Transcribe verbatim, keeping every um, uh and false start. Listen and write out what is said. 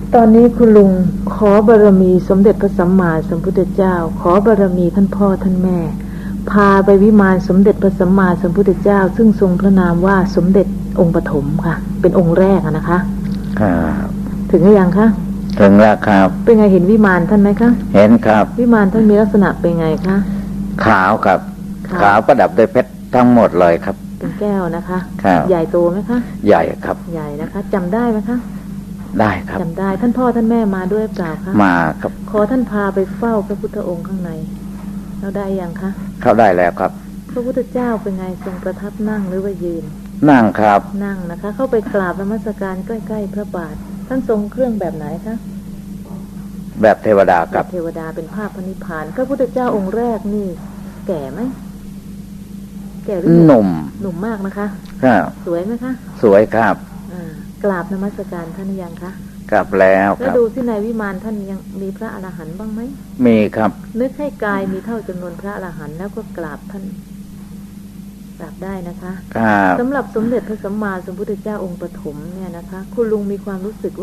ตอนนี้คุณลุงขอบารมีสมเด็จพระสัมมาสัมพุทธเจ้าขอบารมีท่านพ่อท่านแม่พาไปวิมานสมเด็จพระสัมมาสัมพุทธเจ้าซึ่งทรงพระนามว่าสมเด็จองค์ปฐมค่ะเป็นองค์แรกนะคะครับถึงหรือยังคะถึงแล้วครับเป็นไงเห็นวิมานท่านไหมคะเห็นครับวิมานท่านมีลักษณะเป็นไงคะขาวครับขาวประดับด้วยเพชรทั้งหมดเลยครับเป็นแก้วนะคะครับใหญ่โตไหมคะใหญ่ครับใหญ่นะคะจำได้ไหมคะได้ครับจำได้ท่านพ่อท่านแม่มาด้วยเปล่าคะมาครับขอท่านพาไปเฝ้าพระพุทธองค์ข้างในเราได้ยังคะเข้าได้แล้วครับพระพุทธเจ้าเป็นไงทรงประทับนั่งหรือว่ายืนนั่งครับนั่งนะคะเข้าไปกราบนมัสการใกล้ๆพระบาทท่านทรงเครื่องแบบไหนคะแบบเทวดาครับเทวดาเป็นภาพพระนิพพานพระพุทธเจ้าองค์แรกนี่แก่ไหมแก่หรือหนุ่มหนุ่มมากนะคะครับสวยไหมคะสวยครับกราบนมัสการท่านยังคะกราบแล้วแล้วดูที่ในวิมานท่านยังมีพระอรหันต์บ้างไหมมีครับนึกให้กายมีเท่าจำนวนพระอรหันต์แล้วก็กราบท่านกราบได้นะคะครับสำหรับสมเด็จพระสัมมาสัมพุทธเจ้าองค์ปฐมเนี่ยนะคะคุณลุงมีความรู้สึก